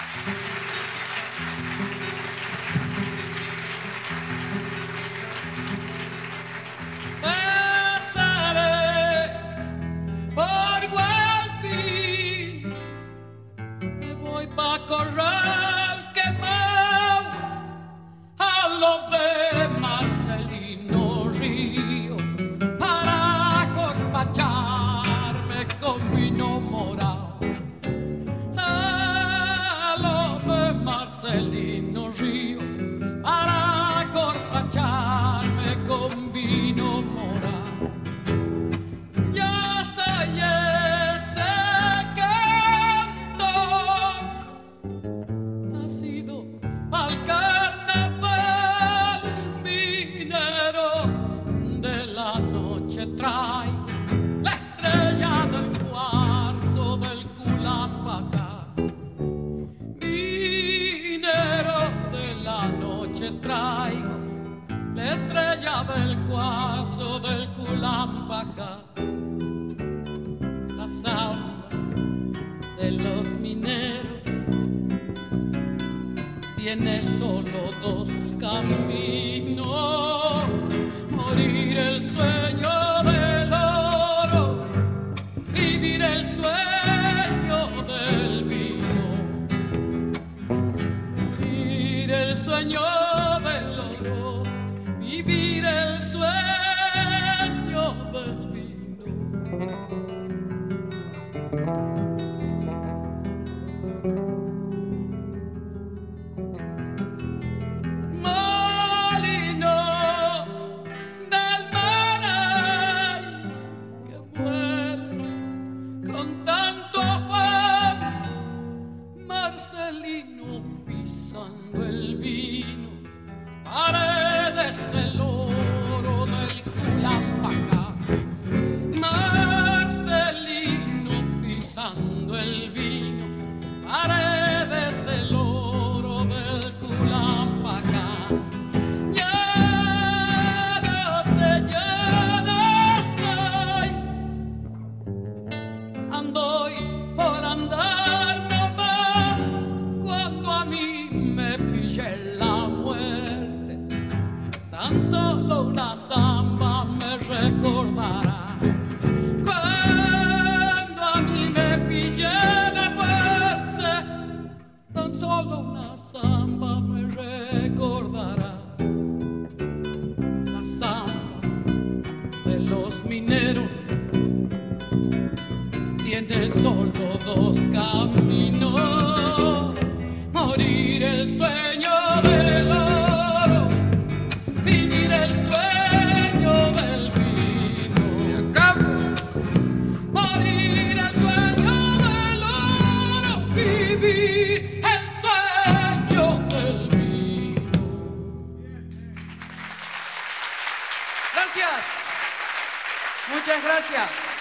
Corral quemado a lo de Marcelino Río para corpacharme con vino morado. A lo de Marcelino Río para corpacharme con vino morado. Yo soy ese al carnaval minero de la noche trae la estrella del cuarzo del Culampaja. Minero de la noche traigo la estrella del cuarzo del Culampaja. La samba de los mineros tiene solo dos caminos: morir el sueño del oro, vivir el sueño del vino. Vivir el sueño del oro, vivir el sueño del vino. Marcelino pisando el vino, paredes el oro del Culampaja. Marcelino pisando el vino, paredes el oro del Culampaja. Ya no sé, ando por andar nomás. Cuando a mí me pille la muerte, tan solo una samba me recordará. Cuando a mí me pille la muerte, tan solo una samba me recordará. La samba de los mineros tiene solo dos caminos: morir el sueño del oro, vivir el sueño del vino. Morir el sueño del oro, vivir el sueño del vino. Gracias. Muchas gracias.